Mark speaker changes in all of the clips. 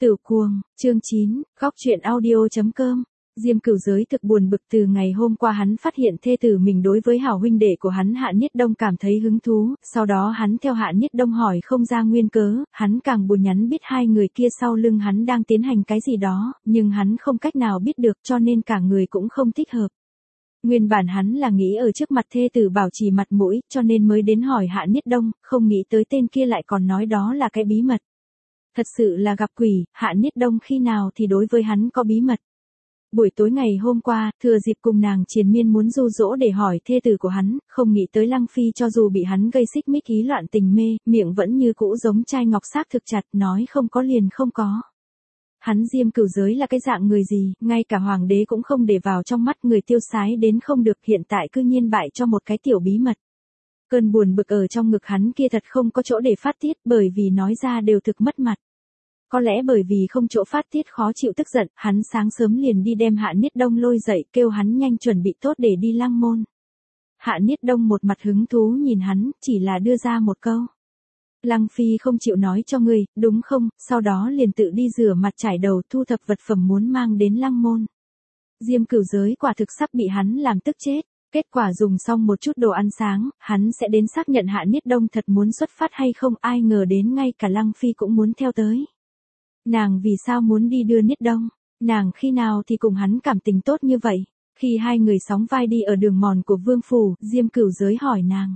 Speaker 1: Tửu cuồng, chương 9, góc truyện audio.com. Diêm Cửu Giới thực buồn bực từ ngày hôm qua hắn phát hiện thê tử mình đối với hảo huynh đệ của hắn Hạ Niết Đông cảm thấy hứng thú, sau đó hắn theo Hạ Niết Đông hỏi không ra nguyên cớ, hắn càng buồn nhắn biết hai người kia sau lưng hắn đang tiến hành cái gì đó, nhưng hắn không cách nào biết được cho nên cả người cũng không thích hợp. Nguyên bản hắn là nghĩ ở trước mặt thê tử bảo trì mặt mũi, cho nên mới đến hỏi Hạ Niết Đông, không nghĩ tới tên kia lại còn nói đó là cái bí mật. Thật sự là gặp quỷ, Hạ Niết Đông khi nào thì đối với hắn có bí mật. Buổi tối ngày hôm qua, thừa dịp cùng nàng triền miên muốn dụ dỗ để hỏi thê tử của hắn, không nghĩ tới Lăng Phi cho dù bị hắn gây xích mích ý loạn tình mê, miệng vẫn như cũ giống chai ngọc xác thực chặt, nói không có liền không có. Hắn Diêm Cửu Giới là cái dạng người gì, ngay cả hoàng đế cũng không để vào trong mắt, người tiêu sái đến không được, hiện tại cư nhiên bại cho một cái tiểu bí mật. Cơn buồn bực ở trong ngực hắn kia thật không có chỗ để phát tiết, bởi vì nói ra đều thực mất mặt. Có lẽ bởi vì không chỗ phát tiết khó chịu tức giận, hắn sáng sớm liền đi đem Hạ Niết Đông lôi dậy, kêu hắn nhanh chuẩn bị tốt để đi Lăng Môn. Hạ Niết Đông một mặt hứng thú nhìn hắn, chỉ là đưa ra một câu. Lăng Phi không chịu nói cho ngươi, đúng không, sau đó liền tự đi rửa mặt trải đầu thu thập vật phẩm muốn mang đến Lăng Môn. Diêm Cửu Giới quả thực sắp bị hắn làm tức chết. Kết quả dùng xong một chút đồ ăn sáng, hắn sẽ đến xác nhận Hạ Niết Đông thật muốn xuất phát hay không, ai ngờ đến ngay cả Lăng Phi cũng muốn theo tới. Nàng vì sao muốn đi đưa Niết Đông? Nàng khi nào thì cùng hắn cảm tình tốt như vậy? Khi hai người sóng vai đi ở đường mòn của Vương Phủ, Diêm Cửu Giới hỏi nàng.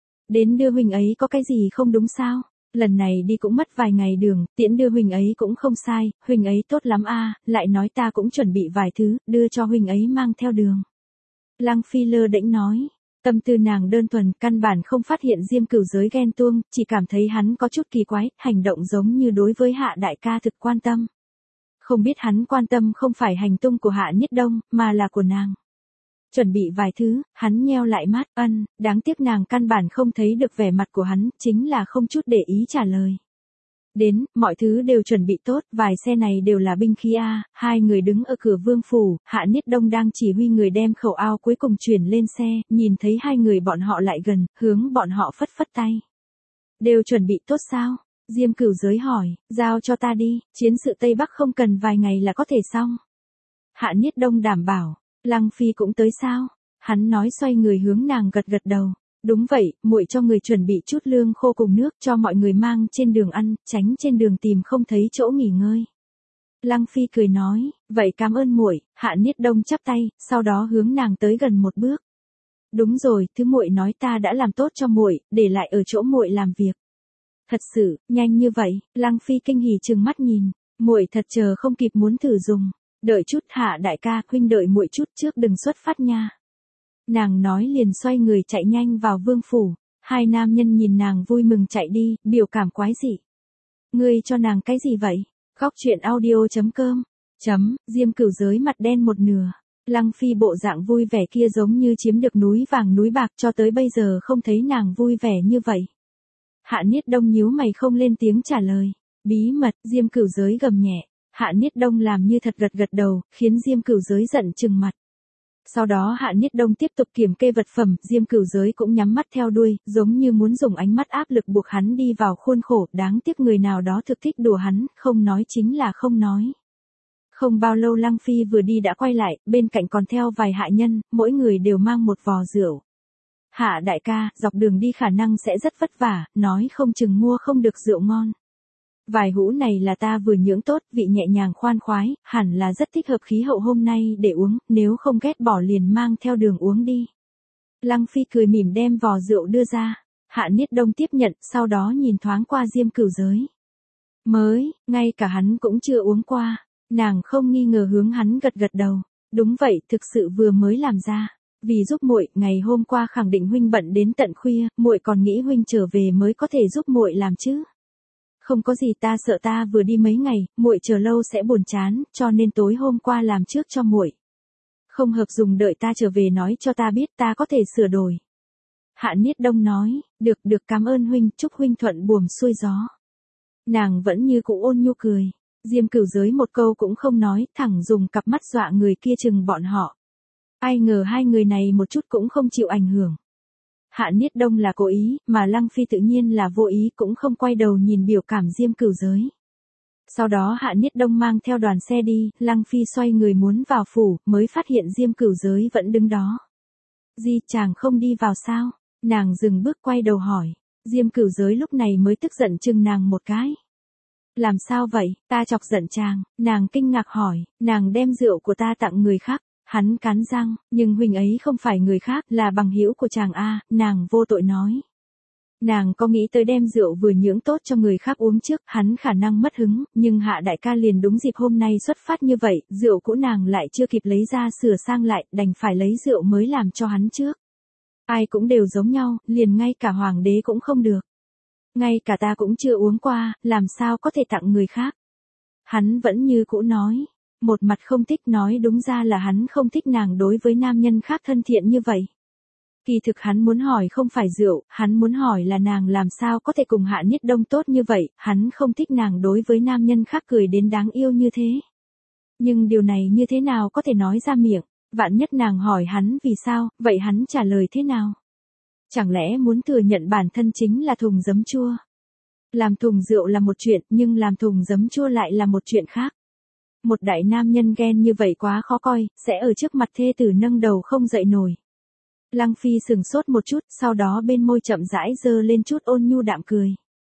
Speaker 1: Đến đưa huynh ấy có cái gì không đúng sao? Lần này đi cũng mất vài ngày đường, tiễn đưa huynh ấy cũng không sai, huynh ấy tốt lắm a, lại nói ta cũng chuẩn bị vài thứ, đưa cho huynh ấy mang theo đường. Lăng Phi lơ đễnh nói, tâm tư nàng đơn thuần, căn bản không phát hiện Diêm Cửu Giới ghen tuông, chỉ cảm thấy hắn có chút kỳ quái, hành động giống như đối với Hạ đại ca thực quan tâm. Không biết hắn quan tâm không phải hành tung của Hạ Niết Đông, mà là của nàng. Chuẩn bị vài thứ, hắn nheo lại mắt, đáng tiếc nàng căn bản không thấy được vẻ mặt của hắn, chính là không chút để ý trả lời. Đến, mọi thứ đều chuẩn bị tốt, vài xe này đều là binh khí a, hai người đứng ở cửa Vương Phủ, Hạ Niết Đông đang chỉ huy người đem khẩu ao cuối cùng chuyển lên xe, nhìn thấy hai người bọn họ lại gần, hướng bọn họ phất phất tay. Đều chuẩn bị tốt sao? Diêm Cửu Giới hỏi, giao cho ta đi, chiến sự Tây Bắc không cần vài ngày là có thể xong. Hạ Niết Đông đảm bảo, Lăng Phi cũng tới sao? Hắn nói xoay người hướng nàng gật gật đầu. Đúng vậy, muội cho người chuẩn bị chút lương khô cùng nước cho mọi người mang trên đường ăn, tránh trên đường tìm không thấy chỗ nghỉ ngơi. Lăng Phi cười nói, vậy cảm ơn muội. Hạ Niết Đông chắp tay, sau đó hướng nàng tới gần một bước. Đúng rồi, thứ muội nói ta đã làm tốt cho muội, để lại ở chỗ muội làm việc. Thật sự, nhanh như vậy? Lăng Phi kinh hỉ trừng mắt nhìn, muội thật chờ không kịp muốn thử dùng. Đợi chút Hạ đại ca, huynh đợi muội chút trước đừng xuất phát nha. Nàng nói liền xoay người chạy nhanh vào Vương Phủ, hai nam nhân nhìn nàng vui mừng chạy đi, biểu cảm quái dị. Ngươi cho nàng cái gì vậy? Góc truyện audio.com. Diêm Cửu Giới mặt đen một nửa. Lăng Phi bộ dạng vui vẻ kia giống như chiếm được núi vàng núi bạc, cho tới bây giờ không thấy nàng vui vẻ như vậy. Hạ Niết Đông nhíu mày không lên tiếng trả lời. Bí mật, Diêm Cửu Giới gầm nhẹ. Hạ Niết Đông làm như thật gật gật đầu, khiến Diêm Cửu Giới giận chừng mặt. Sau đó Hạ Niết Đông tiếp tục kiểm kê vật phẩm, Diêm Cửu Giới cũng nhắm mắt theo đuôi, giống như muốn dùng ánh mắt áp lực buộc hắn đi vào khuôn khổ, đáng tiếc người nào đó thực thích đùa hắn, không nói chính là không nói. Không bao lâu Lăng Phi vừa đi đã quay lại, bên cạnh còn theo vài hạ nhân, mỗi người đều mang một vò rượu. Hạ đại ca, dọc đường đi khả năng sẽ rất vất vả, nói không chừng mua không được rượu ngon. Vài hũ này là ta vừa nhưỡng tốt, vị nhẹ nhàng khoan khoái, hẳn là rất thích hợp khí hậu hôm nay để uống, nếu không ghét bỏ liền mang theo đường uống đi. Lăng Phi cười mỉm đem vò rượu đưa ra, Hạ Niết Đông tiếp nhận, sau đó nhìn thoáng qua Diêm Cửu Giới. Mới, ngay cả hắn cũng chưa uống qua, nàng không nghi ngờ hướng hắn gật gật đầu, đúng vậy, thực sự vừa mới làm ra. Vì giúp muội, ngày hôm qua khẳng định huynh bận đến tận khuya, muội còn nghĩ huynh trở về mới có thể giúp muội làm chứ. Không có gì, ta sợ ta vừa đi mấy ngày, muội chờ lâu sẽ buồn chán, cho nên tối hôm qua làm trước cho muội. Không hợp dùng đợi ta trở về nói cho ta biết, ta có thể sửa đổi. Hạ Niết Đông nói, được cảm ơn huynh, chúc huynh thuận buồm xuôi gió. Nàng vẫn như cũ ôn nhu cười. Diêm Cửu Giới một câu cũng không nói, thẳng dùng cặp mắt dọa người kia chừng bọn họ. Ai ngờ hai người này một chút cũng không chịu ảnh hưởng. Hạ Niết Đông là cố ý, mà Lăng Phi tự nhiên là vô ý, cũng không quay đầu nhìn biểu cảm Diêm Cửu Giới. Sau đó Hạ Niết Đông mang theo đoàn xe đi, Lăng Phi xoay người muốn vào phủ, mới phát hiện Diêm Cửu Giới vẫn đứng đó. Di chàng không đi vào sao? Nàng dừng bước quay đầu hỏi. Diêm Cửu Giới lúc này mới tức giận chừng nàng một cái. Làm sao vậy, ta chọc giận chàng, nàng kinh ngạc hỏi, nàng đem rượu của ta tặng người khác. Hắn cắn răng, nhưng huynh ấy không phải người khác, là bằng hữu của chàng a, nàng vô tội nói. Nàng có nghĩ tới đem rượu vừa nhưỡng tốt cho người khác uống trước, hắn khả năng mất hứng, nhưng Hạ đại ca liền đúng dịp hôm nay xuất phát như vậy, rượu cũ nàng lại chưa kịp lấy ra sửa sang lại, đành phải lấy rượu mới làm cho hắn trước. Ai cũng đều giống nhau, liền ngay cả hoàng đế cũng không được. Ngay cả ta cũng chưa uống qua, làm sao có thể tặng người khác. Hắn vẫn như cũ nói, một mặt không thích, nói đúng ra là hắn không thích nàng đối với nam nhân khác thân thiện như vậy. Kỳ thực hắn muốn hỏi không phải rượu, hắn muốn hỏi là nàng làm sao có thể cùng Hạ Niết Đông tốt như vậy, hắn không thích nàng đối với nam nhân khác cười đến đáng yêu như thế. Nhưng điều này như thế nào có thể nói ra miệng, vạn nhất nàng hỏi hắn vì sao, vậy hắn trả lời thế nào? Chẳng lẽ muốn thừa nhận bản thân chính là thùng giấm chua? Làm thùng rượu là một chuyện, nhưng làm thùng giấm chua lại là một chuyện khác. Một đại nam nhân ghen như vậy quá khó coi, sẽ ở trước mặt thê tử nâng đầu không dậy nổi. Lăng Phi sừng sốt một chút, sau đó bên môi chậm rãi giơ lên chút ôn nhu đạm cười.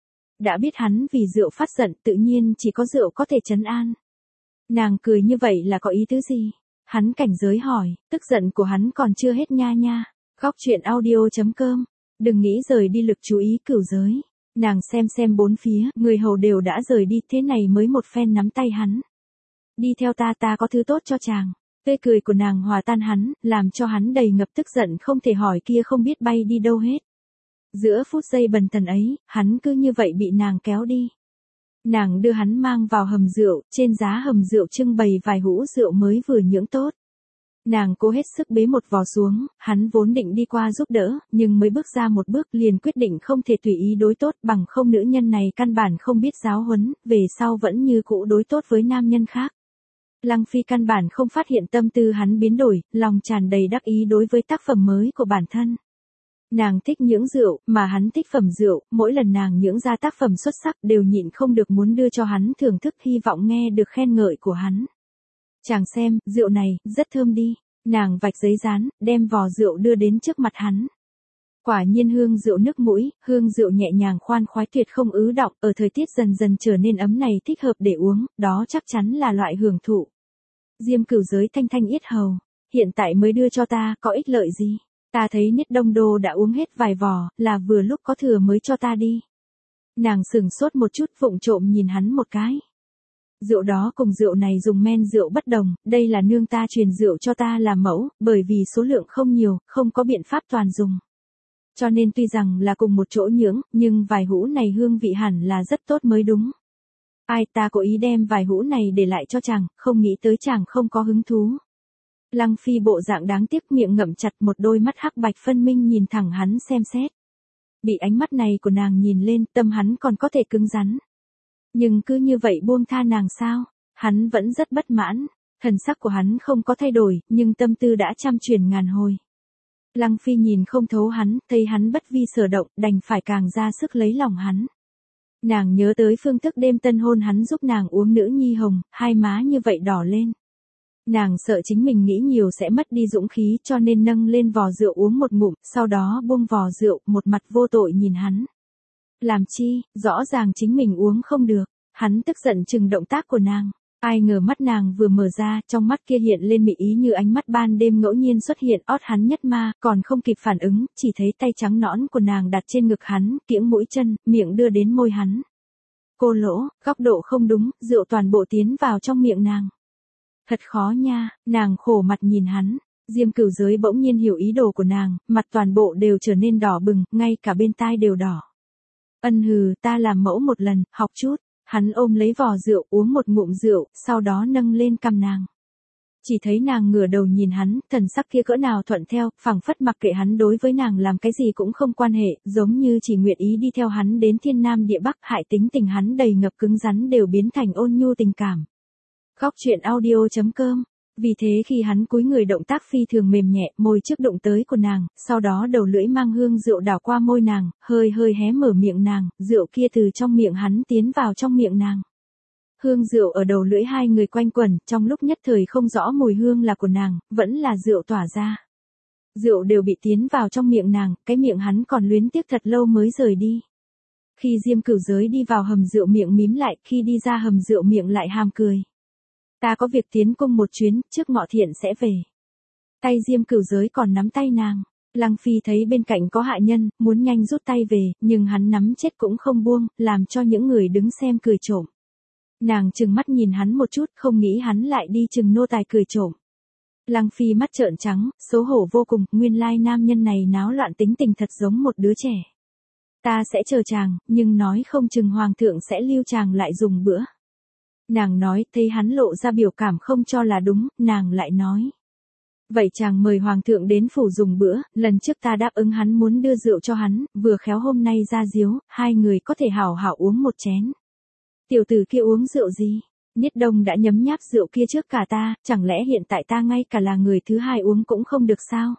Speaker 1: Đã biết hắn vì rượu phát giận, tự nhiên chỉ có rượu có thể trấn an. Nàng cười như vậy là có ý tứ gì? Hắn cảnh giới hỏi, tức giận của hắn còn chưa hết nha nha. Góc truyện audio.com. Đừng nghĩ rời đi lực chú ý Cửu Giới. Nàng xem bốn phía, người hầu đều đã rời đi, thế này mới một phen nắm tay hắn. Đi theo ta, ta có thứ tốt cho chàng. Tươi cười của nàng hòa tan hắn, làm cho hắn đầy ngập tức giận không thể hỏi kia không biết bay đi đâu hết. Giữa phút giây bần thần ấy, hắn cứ như vậy bị nàng kéo đi. Nàng đưa hắn mang vào hầm rượu, trên giá hầm rượu trưng bày vài hũ rượu mới vừa nhưỡng tốt. Nàng cố hết sức bế một vò xuống, hắn vốn định đi qua giúp đỡ, nhưng mới bước ra một bước liền quyết định không thể tùy ý đối tốt, bằng không nữ nhân này căn bản không biết giáo huấn, về sau vẫn như cũ đối tốt với nam nhân khác. Lăng Phi căn bản không phát hiện tâm tư hắn biến đổi, lòng tràn đầy đắc ý đối với tác phẩm mới của bản thân. Nàng thích nhưỡng rượu, mà hắn thích phẩm rượu, mỗi lần nàng nhưỡng ra tác phẩm xuất sắc đều nhịn không được muốn đưa cho hắn thưởng thức, hy vọng nghe được khen ngợi của hắn. Chàng xem, rượu này, rất thơm đi. Nàng vạch giấy dán, đem vò rượu đưa đến trước mặt hắn. Quả nhiên hương rượu nước mũi, hương rượu nhẹ nhàng khoan khoái tuyệt không ứ đọng, ở thời tiết dần dần trở nên ấm này thích hợp để uống, đó chắc chắn là loại hưởng thụ. Diêm Cửu Giới thanh thanh yết hầu, hiện tại mới đưa cho ta, có ích lợi gì? Ta thấy Niết Đông Đô đã uống hết vài vò, là vừa lúc có thừa mới cho ta đi. Nàng sừng sốt một chút, vụng trộm nhìn hắn một cái. Rượu đó cùng rượu này dùng men rượu bất đồng, đây là nương ta truyền rượu cho ta làm mẫu, bởi vì số lượng không nhiều, không có biện pháp toàn dùng. Cho nên tuy rằng là cùng một chỗ nhưỡng, nhưng vài hũ này hương vị hẳn là rất tốt mới đúng. Ai, ta cố ý đem vài hũ này để lại cho chàng, không nghĩ tới chàng không có hứng thú. Lăng Phi bộ dạng đáng tiếc, miệng ngậm chặt, một đôi mắt hắc bạch phân minh nhìn thẳng hắn xem xét. Bị ánh mắt này của nàng nhìn lên, tâm hắn còn có thể cứng rắn. Nhưng cứ như vậy buông tha nàng sao? Hắn vẫn rất bất mãn. Thần sắc của hắn không có thay đổi, nhưng tâm tư đã trăm chuyển ngàn hồi. Lăng Phi nhìn không thấu hắn, thấy hắn bất vi sở động, đành phải càng ra sức lấy lòng hắn. Nàng nhớ tới phương thức đêm tân hôn hắn giúp nàng uống nữ nhi hồng, hai má như vậy đỏ lên. Nàng sợ chính mình nghĩ nhiều sẽ mất đi dũng khí, cho nên nâng lên vò rượu uống một ngụm, sau đó buông vò rượu, một mặt vô tội nhìn hắn. Làm chi, rõ ràng chính mình uống không được. Hắn tức giận chừng động tác của nàng. Ai ngờ mắt nàng vừa mở ra, trong mắt kia hiện lên mị ý như ánh mắt ban đêm ngẫu nhiên xuất hiện, ót hắn nhất ma, còn không kịp phản ứng, chỉ thấy tay trắng nõn của nàng đặt trên ngực hắn, kiễng mũi chân, miệng đưa đến môi hắn. Cô lỗ, góc độ không đúng, rượu toàn bộ tiến vào trong miệng nàng. Thật khó nha, nàng khổ mặt nhìn hắn. Diêm Cửu Giới bỗng nhiên hiểu ý đồ của nàng, mặt toàn bộ đều trở nên đỏ bừng, ngay cả bên tai đều đỏ. Ân hừ, ta làm mẫu một lần, học chút. Hắn ôm lấy vò rượu, uống một ngụm rượu, sau đó nâng lên cằm nàng. Chỉ thấy nàng ngửa đầu nhìn hắn, thần sắc kia cỡ nào thuận theo, phảng phất mặc kệ hắn đối với nàng làm cái gì cũng không quan hệ, giống như chỉ nguyện ý đi theo hắn đến thiên nam địa bắc, hại tính tình hắn đầy ngập cứng rắn đều biến thành ôn nhu tình cảm. Góc truyện audio.com. Vì thế khi hắn cúi người động tác phi thường mềm nhẹ, môi trước đụng tới của nàng, sau đó đầu lưỡi mang hương rượu đảo qua môi nàng, hơi hé mở miệng nàng, rượu kia từ trong miệng hắn tiến vào trong miệng nàng. Hương rượu ở đầu lưỡi hai người quanh quẩn, trong lúc nhất thời không rõ mùi hương là của nàng, vẫn là rượu tỏa ra. Rượu đều bị tiến vào trong miệng nàng, cái miệng hắn còn luyến tiếc thật lâu mới rời đi. Khi Diêm Cửu Giới đi vào hầm rượu miệng mím lại, khi đi ra hầm rượu miệng lại hàm cười. Ta có việc tiến cung một chuyến, trước ngọ thiện sẽ về. Tay Diêm Cửu Giới còn nắm tay nàng. Lăng Phi thấy bên cạnh có hạ nhân, muốn nhanh rút tay về, nhưng hắn nắm chết cũng không buông, làm cho những người đứng xem cười trộm. Nàng trừng mắt nhìn hắn một chút, không nghĩ hắn lại đi chừng nô tài cười trộm. Lăng Phi mắt trợn trắng, xấu hổ vô cùng, nguyên lai nam nhân này náo loạn tính tình thật giống một đứa trẻ. Ta sẽ chờ chàng, nhưng nói không chừng hoàng thượng sẽ lưu chàng lại dùng bữa. Nàng nói, thấy hắn lộ ra biểu cảm không cho là đúng, nàng lại nói. Vậy chàng mời hoàng thượng đến phủ dùng bữa, lần trước ta đáp ứng hắn muốn đưa rượu cho hắn, vừa khéo hôm nay ra diếu, hai người có thể hảo hảo uống một chén. Tiểu tử kia uống rượu gì? Niết Đông đã nhấm nháp rượu kia trước cả ta, chẳng lẽ hiện tại ta ngay cả là người thứ hai uống cũng không được sao?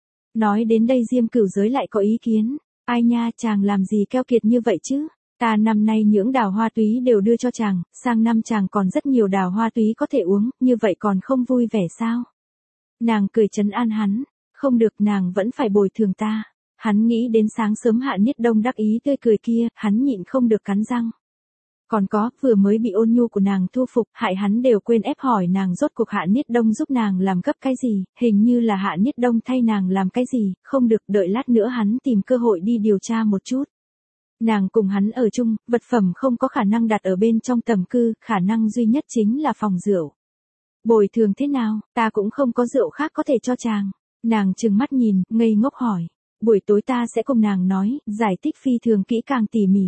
Speaker 1: Nói đến đây Diêm Cửu Giới lại có ý kiến. Ai nha, chàng làm gì keo kiệt như vậy chứ? Ta năm nay những đào hoa túy đều đưa cho chàng, sang năm chàng còn rất nhiều đào hoa túy có thể uống, như vậy còn không vui vẻ sao? Nàng cười trấn an hắn, không được, nàng vẫn phải bồi thường ta. Hắn nghĩ đến sáng sớm Hạ Niết Đông đắc ý tươi cười kia, hắn nhịn không được cắn răng. Còn có, vừa mới bị ôn nhu của nàng thu phục, hại hắn đều quên ép hỏi nàng rốt cuộc Hạ Niết Đông giúp nàng làm gấp cái gì, hình như là Hạ Niết Đông thay nàng làm cái gì, không được, đợi lát nữa hắn tìm cơ hội đi điều tra một chút. Nàng cùng hắn ở chung, vật phẩm không có khả năng đặt ở bên trong tầm cư, khả năng duy nhất chính là phòng rượu. Bồi thường thế nào, ta cũng không có rượu khác có thể cho chàng. Nàng trừng mắt nhìn, ngây ngốc hỏi. Buổi tối ta sẽ cùng nàng nói, giải thích phi thường kỹ càng tỉ mỉ.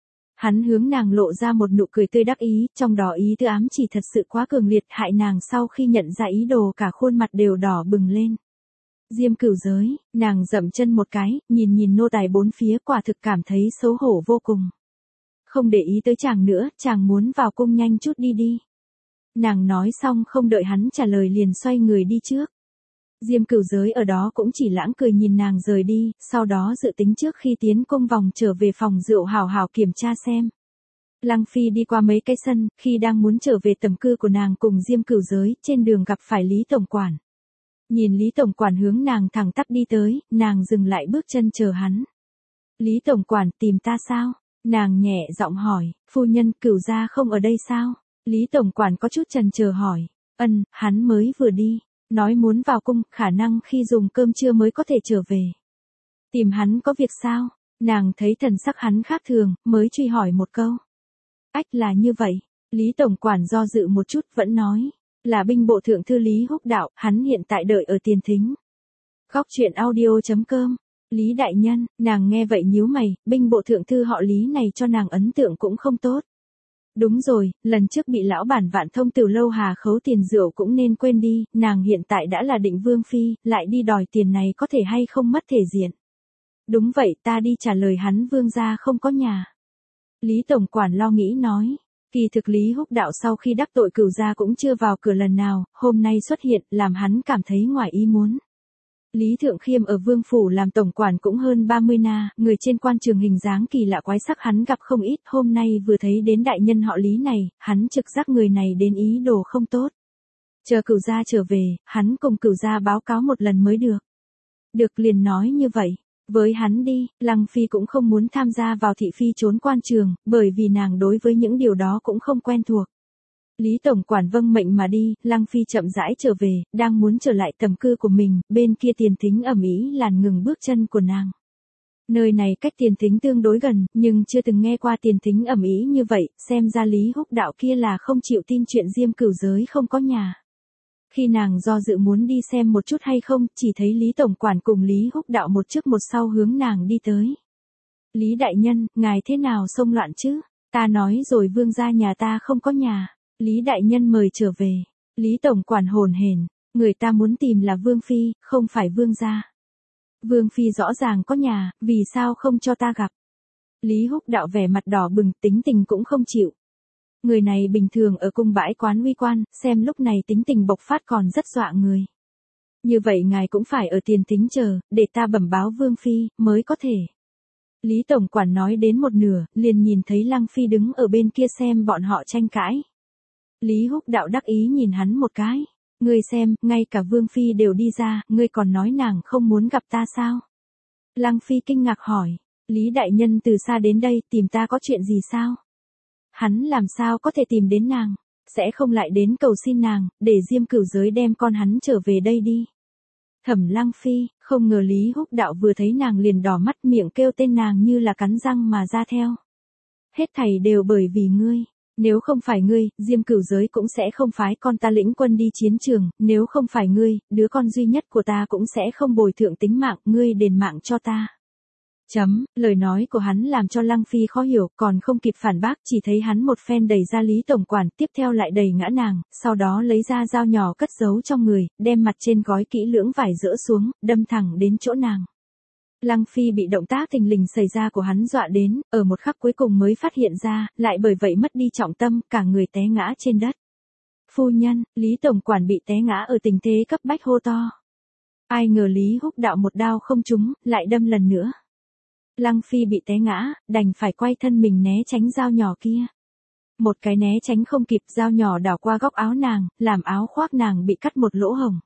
Speaker 1: Hắn hướng nàng lộ ra một nụ cười tươi đắc ý, trong đó ý tứ ám chỉ thật sự quá cường liệt, hại nàng sau khi nhận ra ý đồ cả khuôn mặt đều đỏ bừng lên. Diêm Cửu Giới, nàng dậm chân một cái, nhìn nô tài bốn phía, quả thực cảm thấy xấu hổ vô cùng. Không để ý tới chàng nữa, chàng muốn vào cung nhanh chút đi đi. Nàng nói xong không đợi hắn trả lời liền xoay người đi trước. Diêm Cửu Giới ở đó cũng chỉ lãng cười nhìn nàng rời đi, sau đó dự tính trước khi tiến cung vòng trở về phòng rượu hào hào kiểm tra xem. Lăng Phi đi qua mấy cái sân, khi đang muốn trở về tầm cư của nàng cùng Diêm Cửu Giới, trên đường gặp phải Lý Tổng Quản. Nhìn Lý Tổng Quản hướng nàng thẳng tắp đi tới, nàng dừng lại bước chân chờ hắn. Lý Tổng Quản tìm ta sao? Nàng nhẹ giọng hỏi, phu nhân Cửu gia không ở đây sao? Lý Tổng Quản có chút chần chờ hỏi, hắn mới vừa đi, nói muốn vào cung, khả năng khi dùng cơm trưa mới có thể trở về. Tìm hắn có việc sao? Nàng thấy thần sắc hắn khác thường, mới truy hỏi một câu. Ách, là như vậy. Lý Tổng Quản do dự một chút vẫn nói, là binh bộ thượng thư Lý Húc Đạo, hắn hiện tại đợi ở tiền thính. Góc truyện audio.com. Lý đại nhân, nàng nghe vậy nhíu mày, binh bộ thượng thư họ Lý này cho nàng ấn tượng cũng không tốt. Đúng rồi, lần trước bị lão bản Vạn Thông Tiểu Lâu Hà khấu tiền rượu cũng nên quên đi, nàng hiện tại đã là định vương phi, lại đi đòi tiền này có thể hay không mất thể diện. Đúng vậy, ta đi trả lời hắn, vương gia không có nhà. Lý Tổng Quản lo nghĩ nói, kỳ thực Lý Húc Đạo sau khi đắc tội Cửu gia cũng chưa vào cửa lần nào, hôm nay xuất hiện, làm hắn cảm thấy ngoài ý muốn. Lý Thượng Khiêm ở Vương Phủ làm tổng quản cũng hơn 30 na, người trên quan trường hình dáng kỳ lạ quái sắc hắn gặp không ít, hôm nay vừa thấy đến đại nhân họ Lý này, hắn trực giác người này đến ý đồ không tốt. Chờ Cửu gia trở về, hắn cùng Cửu gia báo cáo một lần mới được. Được, liền nói như vậy. Với hắn đi, Lăng Phi cũng không muốn tham gia vào thị phi trốn quan trường, bởi vì nàng đối với những điều đó cũng không quen thuộc. Lý Tổng Quản vâng mệnh mà đi, Lăng Phi chậm rãi trở về, đang muốn trở lại tầm cư của mình, bên kia tiền thính ầm ĩ làn ngừng bước chân của nàng. Nơi này cách tiền thính tương đối gần, nhưng chưa từng nghe qua tiền thính ầm ĩ như vậy, xem ra Lý Húc Đạo kia là không chịu tin chuyện Diêm Cửu Giới không có nhà. Khi nàng do dự muốn đi xem một chút hay không, chỉ thấy Lý Tổng Quản cùng Lý Húc Đạo một trước một sau hướng nàng đi tới. Lý đại nhân, ngài thế nào xông loạn chứ? Ta nói rồi, vương gia nhà ta không có nhà. Lý đại nhân mời trở về. Lý Tổng Quản hồn hển, người ta muốn tìm là Vương Phi, không phải Vương gia. Vương Phi rõ ràng có nhà, vì sao không cho ta gặp? Lý Húc Đạo vẻ mặt đỏ bừng, tính tình cũng không chịu. Người này bình thường ở cung bãi quán uy quan, xem lúc này tính tình bộc phát còn rất dọa người. Như vậy ngài cũng phải ở tiền thính chờ, để ta bẩm báo Vương Phi, mới có thể. Lý Tổng Quản nói đến một nửa, liền nhìn thấy Lăng Phi đứng ở bên kia xem bọn họ tranh cãi. Lý Húc Đạo đắc ý nhìn hắn một cái. Ngươi xem, ngay cả Vương Phi đều đi ra, ngươi còn nói nàng không muốn gặp ta sao? Lăng Phi kinh ngạc hỏi. Lý đại nhân từ xa đến đây tìm ta có chuyện gì sao? Hắn làm sao có thể tìm đến nàng? Sẽ không lại đến cầu xin nàng, để Diêm Cửu Giới đem con hắn trở về đây đi. Thẩm Lăng Phi, không ngờ Lý Húc Đạo vừa thấy nàng liền đỏ mắt miệng kêu tên nàng như là cắn răng mà ra theo. Hết thảy đều bởi vì ngươi. Nếu không phải ngươi, Diêm Cửu Giới cũng sẽ không phái con ta lĩnh quân đi chiến trường, nếu không phải ngươi, đứa con duy nhất của ta cũng sẽ không bồi thượng tính mạng, ngươi đền mạng cho ta. Lời nói của hắn làm cho Lăng Phi khó hiểu, còn không kịp phản bác, chỉ thấy hắn một phen đẩy ra Lý tổng quản, tiếp theo lại đẩy ngã nàng, sau đó lấy ra dao nhỏ cất giấu trong người, đem mặt trên gói kỹ lưỡng vải dỡ xuống, đâm thẳng đến chỗ nàng. Lăng Phi bị động tác thình lình xảy ra của hắn dọa đến, ở một khắc cuối cùng mới phát hiện ra, lại bởi vậy mất đi trọng tâm, cả người té ngã trên đất. Phu nhân, Lý tổng quản bị té ngã ở tình thế cấp bách hô to. Ai ngờ Lý Húc Đạo một đao không trúng, lại đâm lần nữa. Lăng Phi bị té ngã, đành phải quay thân mình né tránh dao nhỏ kia. Một cái né tránh không kịp, dao nhỏ đảo qua góc áo nàng, làm áo khoác nàng bị cắt một lỗ hổng.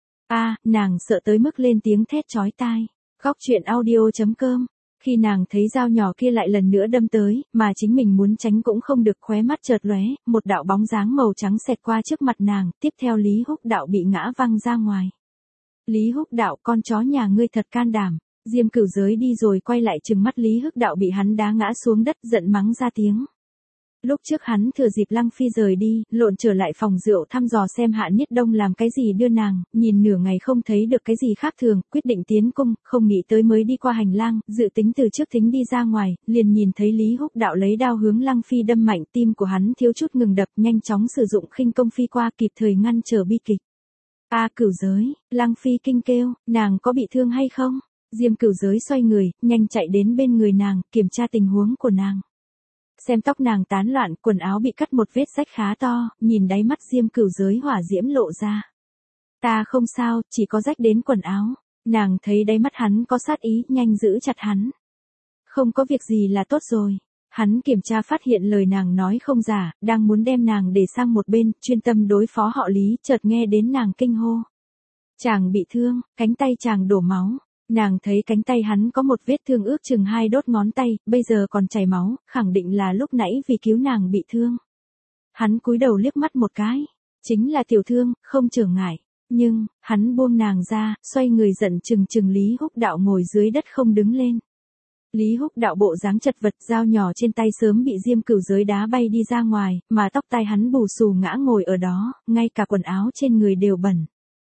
Speaker 1: Nàng sợ tới mức lên tiếng thét chói tai. Góc chuyện audio.com. Khi nàng thấy dao nhỏ kia lại lần nữa đâm tới, mà chính mình muốn tránh cũng không được, khóe mắt chợt lóe, một đạo bóng dáng màu trắng xẹt qua trước mặt nàng, tiếp theo Lý Húc Đạo bị ngã văng ra ngoài. Lý Húc Đạo, con chó nhà ngươi thật can đảm. Diêm Cửu Giới đi rồi quay lại trừng mắt Lý Húc Đạo bị hắn đá ngã xuống đất, giận mắng ra tiếng. Lúc trước hắn thừa dịp Lăng Phi rời đi, lộn trở lại phòng rượu thăm dò xem Hạ Niết Đông làm cái gì đưa nàng, nhìn nửa ngày không thấy được cái gì khác thường, quyết định tiến cung, không nghĩ tới mới đi qua hành lang, dự tính từ trước thính đi ra ngoài, liền nhìn thấy Lý Húc Đạo lấy đao hướng Lăng Phi đâm mạnh, tim của hắn thiếu chút ngừng đập, nhanh chóng sử dụng khinh công phi qua, kịp thời ngăn trở bi kịch. Cửu Giới, Lăng Phi kinh kêu, nàng có bị thương hay không? Diêm Cửu Giới xoay người, nhanh chạy đến bên người nàng, kiểm tra tình huống của nàng. Xem tóc nàng tán loạn, quần áo bị cắt một vết rách khá to, nhìn đáy mắt Diêm Cửu Giới hỏa diễm lộ ra. Ta không sao, chỉ có rách đến quần áo. Nàng thấy đáy mắt hắn có sát ý, nhanh giữ chặt hắn. Không có việc gì là tốt rồi. Hắn kiểm tra phát hiện lời nàng nói không giả, đang muốn đem nàng để sang một bên, chuyên tâm đối phó họ Lý, chợt nghe đến nàng kinh hô. Chàng bị thương, cánh tay chàng đổ máu. Nàng thấy cánh tay hắn có một vết thương ước chừng 2 đốt ngón tay, bây giờ còn chảy máu, khẳng định là lúc nãy vì cứu nàng bị thương. Hắn cúi đầu liếc mắt một cái. Chính là tiểu thương, không trở ngại. Nhưng, hắn buông nàng ra, xoay người giận chừng Lý Húc Đạo ngồi dưới đất không đứng lên. Lý Húc Đạo bộ dáng chật vật, dao nhỏ trên tay sớm bị Diêm Cửu Giới đá bay đi ra ngoài, mà tóc tai hắn bù xù ngã ngồi ở đó, ngay cả quần áo trên người đều bẩn.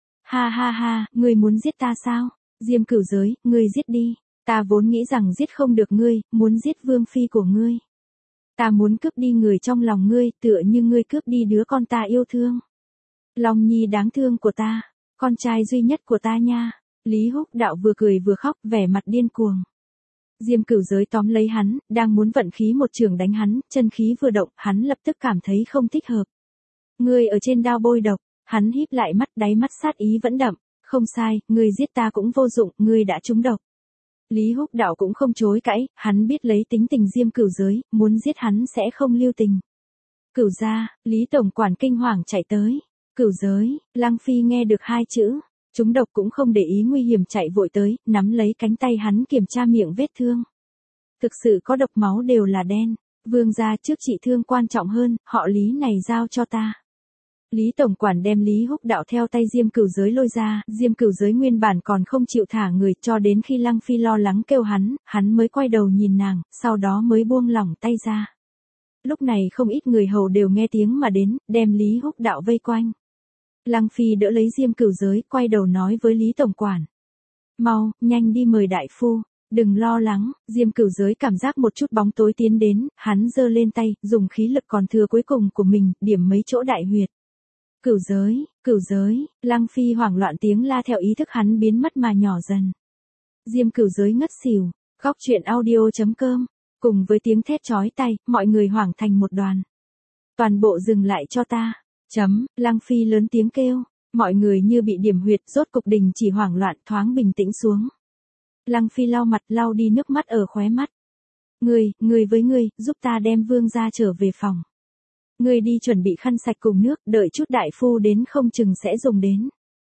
Speaker 1: Ha, ngươi muốn giết ta sao? Diêm Cửu Giới, ngươi giết đi. Ta vốn nghĩ rằng giết không được ngươi, muốn giết Vương Phi của ngươi. Ta muốn cướp đi người trong lòng ngươi, tựa như ngươi cướp đi đứa con ta yêu thương. Long Nhi đáng thương của ta, con trai duy nhất của ta nha. Lý Húc Đạo vừa cười vừa khóc, vẻ mặt điên cuồng. Diêm Cửu Giới tóm lấy hắn, đang muốn vận khí một trường đánh hắn, chân khí vừa động, hắn lập tức cảm thấy không thích hợp. Ngươi ở trên đao bôi độc, hắn híp lại mắt, đáy mắt sát ý vẫn đậm. Không sai, ngươi giết ta cũng vô dụng, ngươi đã trúng độc. Lý Húc Đạo cũng không chối cãi, hắn biết lấy tính tình Diêm Cửu Giới, muốn giết hắn sẽ không lưu tình. Cửu gia, Lý tổng quản kinh hoàng chạy tới. Cửu Giới, Lăng Phi nghe được 2 chữ, trúng độc cũng không để ý nguy hiểm chạy vội tới, nắm lấy cánh tay hắn kiểm tra miệng vết thương. Thực sự có độc, máu đều là đen. Vương gia, trước trị thương quan trọng hơn, họ Lý này giao cho ta. Lý tổng quản đem Lý Húc Đạo theo tay Diêm Cửu Giới lôi ra, Diêm Cửu Giới nguyên bản còn không chịu thả người, cho đến khi Lăng Phi lo lắng kêu hắn mới quay đầu nhìn nàng, sau đó mới buông lỏng tay ra. Lúc này không ít người hầu đều nghe tiếng mà đến, đem Lý Húc Đạo vây quanh. Lăng Phi đỡ lấy Diêm Cửu Giới, quay đầu nói với Lý tổng quản. Mau, nhanh đi mời đại phu. Đừng lo lắng. Diêm Cửu Giới cảm giác một chút bóng tối tiến đến, hắn giơ lên tay, dùng khí lực còn thừa cuối cùng của mình, điểm mấy chỗ đại huyệt. Cửu Giới, Lăng Phi hoảng loạn tiếng la theo ý thức hắn biến mất mà nhỏ dần. Diêm Cửu Giới ngất xỉu. Góc chuyện audio.com. Cùng với tiếng thét chói tai, mọi người hoảng thành một đoàn. Toàn bộ dừng lại cho ta. Lăng Phi lớn tiếng kêu. Mọi người như bị điểm huyệt, rốt cục đình chỉ hoảng loạn, thoáng bình tĩnh xuống. Lăng Phi lau mặt, lau đi nước mắt ở khóe mắt. Ngươi với ngươi, giúp ta đem Vương gia trở về phòng. Ngươi đi chuẩn bị khăn sạch cùng nước, đợi chút đại phu đến không chừng sẽ dùng đến.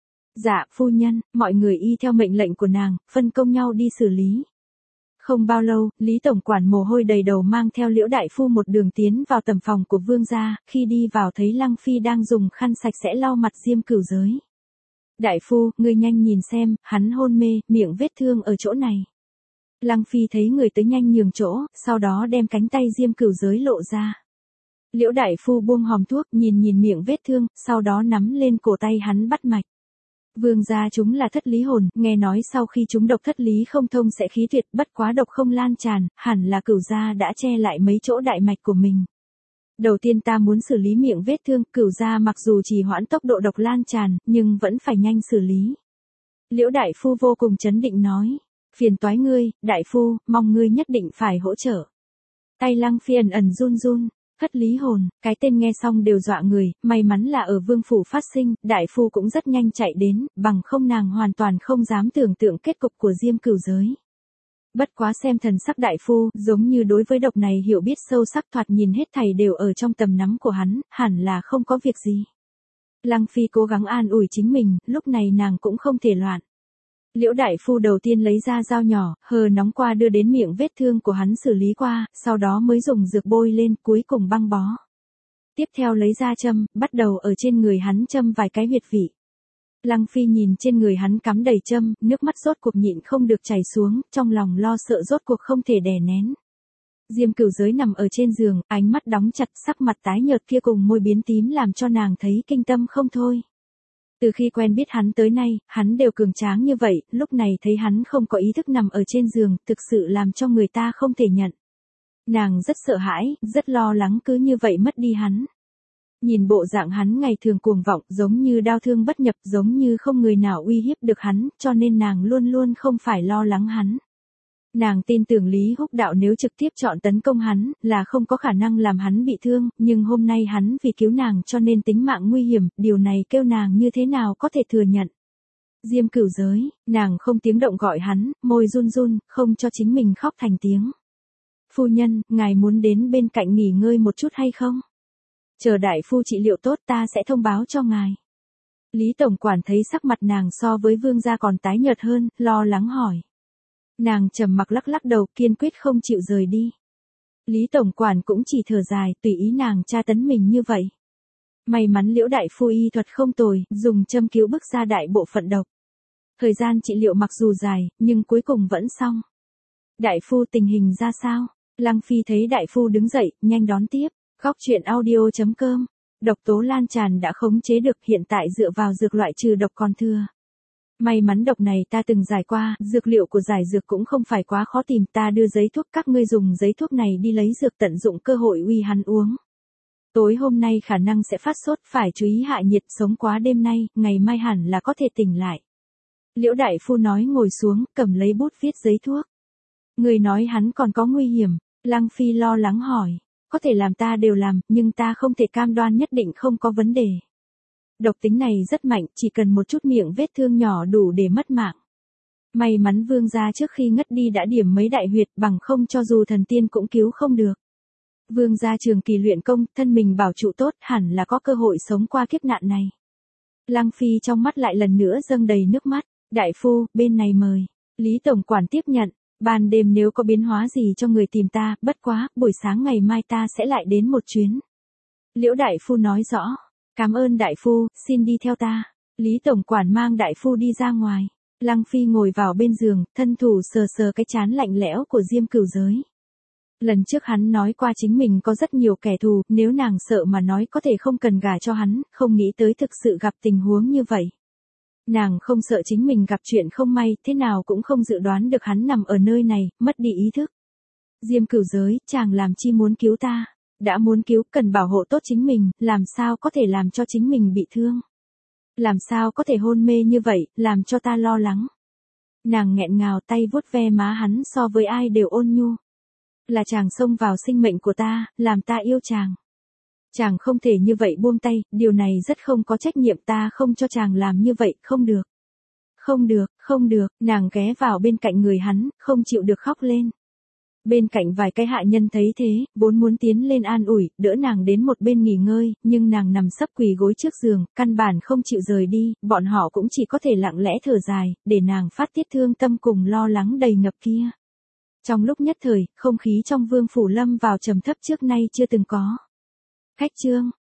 Speaker 1: Dạ, phu nhân, mọi người y theo mệnh lệnh của nàng, phân công nhau đi xử lý. Không bao lâu, Lý Tổng quản mồ hôi đầy đầu mang theo Liễu đại phu một đường tiến vào tầm phòng của vương gia, khi đi vào thấy Lăng Phi đang dùng khăn sạch sẽ lau mặt Diêm Cửu Giới. Đại phu, ngươi nhanh nhìn xem, hắn hôn mê, miệng vết thương ở chỗ này. Lăng Phi thấy người tới nhanh nhường chỗ, sau đó đem cánh tay Diêm Cửu Giới lộ ra. Liễu đại phu buông hòm thuốc, nhìn miệng vết thương, sau đó nắm lên cổ tay hắn bắt mạch. Vương gia chúng là thất lý hồn, nghe nói sau khi chúng độc thất lý không thông sẽ khí tuyệt, bất quá độc không lan tràn, hẳn là Cửu gia đã che lại mấy chỗ đại mạch của mình. Đầu tiên ta muốn xử lý miệng vết thương, Cửu gia mặc dù trì hoãn tốc độ độc lan tràn, nhưng vẫn phải nhanh xử lý. Liễu đại phu vô cùng chấn định nói, phiền toái ngươi, đại phu, mong ngươi nhất định phải hỗ trợ. Tay Lăng Phi ẩn run run. Thất lý hồn, cái tên nghe xong đều dọa người, may mắn là ở vương phủ phát sinh, đại phu cũng rất nhanh chạy đến, bằng không nàng hoàn toàn không dám tưởng tượng kết cục của Diêm Cửu Giới. Bất quá xem thần sắc đại phu, giống như đối với độc này hiểu biết sâu sắc, thoạt nhìn hết thảy đều ở trong tầm nắm của hắn, hẳn là không có việc gì. Lăng Phi cố gắng an ủi chính mình, lúc này nàng cũng không thể loạn. Liễu đại phu đầu tiên lấy ra dao nhỏ, hờ nóng qua đưa đến miệng vết thương của hắn xử lý qua, sau đó mới dùng dược bôi lên, cuối cùng băng bó. Tiếp theo lấy ra châm, bắt đầu ở trên người hắn châm vài cái huyệt vị. Lăng Phi nhìn trên người hắn cắm đầy châm, nước mắt rốt cuộc nhịn không được chảy xuống, trong lòng lo sợ rốt cuộc không thể đè nén. Diêm Cửu Giới nằm ở trên giường, ánh mắt đóng chặt, sắc mặt tái nhợt kia cùng môi biến tím làm cho nàng thấy kinh tâm không thôi. Từ khi quen biết hắn tới nay, hắn đều cường tráng như vậy, lúc này thấy hắn không có ý thức nằm ở trên giường, thực sự làm cho người ta không thể nhận. Nàng rất sợ hãi, rất lo lắng cứ như vậy mất đi hắn. Nhìn bộ dạng hắn ngày thường cuồng vọng, giống như đau thương bất nhập, giống như không người nào uy hiếp được hắn, cho nên nàng luôn luôn không phải lo lắng hắn. Nàng tin tưởng Lý Húc Đạo nếu trực tiếp chọn tấn công hắn, là không có khả năng làm hắn bị thương, nhưng hôm nay hắn vì cứu nàng cho nên tính mạng nguy hiểm, điều này kêu nàng như thế nào có thể thừa nhận. Diêm Cửu Giới, nàng không tiếng động gọi hắn, môi run run, không cho chính mình khóc thành tiếng. Phu nhân, ngài muốn đến bên cạnh nghỉ ngơi một chút hay không? Chờ đại phu trị liệu tốt ta sẽ thông báo cho ngài. Lý Tổng quản thấy sắc mặt nàng so với vương gia còn tái nhợt hơn, lo lắng hỏi. Nàng trầm mặc lắc lắc đầu, kiên quyết không chịu rời đi. Lý Tổng quản cũng chỉ thở dài, tùy ý nàng tra tấn mình như vậy. May mắn Liễu đại phu y thuật không tồi, dùng châm cứu bức ra đại bộ phận độc. Thời gian trị liệu mặc dù dài, nhưng cuối cùng vẫn xong. Đại phu tình hình ra sao? Lăng Phi thấy đại phu đứng dậy, nhanh đón tiếp. Góc truyện audio.com. Độc tố lan tràn đã khống chế được, hiện tại dựa vào dược loại trừ độc còn thừa. May mắn độc này ta từng giải qua, dược liệu của giải dược cũng không phải quá khó tìm, ta đưa giấy thuốc, các ngươi dùng giấy thuốc này đi lấy dược, tận dụng cơ hội uy hắn uống. Tối hôm nay khả năng sẽ phát sốt, phải chú ý hạ nhiệt, sống quá đêm nay, ngày mai hẳn là có thể tỉnh lại. Liễu đại phu nói ngồi xuống, cầm lấy bút viết giấy thuốc. Người nói hắn còn có nguy hiểm, Lăng Phi lo lắng hỏi, có thể làm ta đều làm, nhưng ta không thể cam đoan nhất định không có vấn đề. Độc tính này rất mạnh, chỉ cần một chút miệng vết thương nhỏ đủ để mất mạng. May mắn vương gia trước khi ngất đi đã điểm mấy đại huyệt, bằng không cho dù thần tiên cũng cứu không được. Vương gia trường kỳ luyện công, thân mình bảo trụ tốt, hẳn là có cơ hội sống qua kiếp nạn này. Lăng Phi trong mắt lại lần nữa dâng đầy nước mắt. Đại phu, bên này mời. Lý Tổng quản tiếp nhận. Ban đêm nếu có biến hóa gì cho người tìm ta, bất quá, buổi sáng ngày mai ta sẽ lại đến một chuyến. Liễu đại phu nói rõ. Cảm ơn đại phu, xin đi theo ta. Lý Tổng quản mang đại phu đi ra ngoài. Lăng Phi ngồi vào bên giường, thân thủ sờ sờ cái trán lạnh lẽo của Diêm Cửu Giới. Lần trước hắn nói qua chính mình có rất nhiều kẻ thù, nếu nàng sợ mà nói có thể không cần gả cho hắn, không nghĩ tới thực sự gặp tình huống như vậy. Nàng không sợ chính mình gặp chuyện không may, thế nào cũng không dự đoán được hắn nằm ở nơi này, mất đi ý thức. Diêm Cửu Giới, chàng làm chi muốn cứu ta? Đã muốn cứu, cần bảo hộ tốt chính mình, làm sao có thể làm cho chính mình bị thương? Làm sao có thể hôn mê như vậy, làm cho ta lo lắng? Nàng nghẹn ngào tay vuốt ve má hắn, so với ai đều ôn nhu. Là chàng xông vào sinh mệnh của ta, làm ta yêu chàng. Chàng không thể như vậy buông tay, điều này rất không có trách nhiệm, ta không cho chàng làm như vậy, không được. Không được, không được, nàng ghé vào bên cạnh người hắn, không chịu được khóc lên. Bên cạnh vài cái hạ nhân thấy thế, vốn muốn tiến lên an ủi, đỡ nàng đến một bên nghỉ ngơi, nhưng nàng nằm sấp quỳ gối trước giường, căn bản không chịu rời đi, bọn họ cũng chỉ có thể lặng lẽ thở dài, để nàng phát tiết thương tâm cùng lo lắng đầy ngập kia. Trong lúc nhất thời, không khí trong vương phủ lâm vào trầm thấp trước nay chưa từng có. Khách chương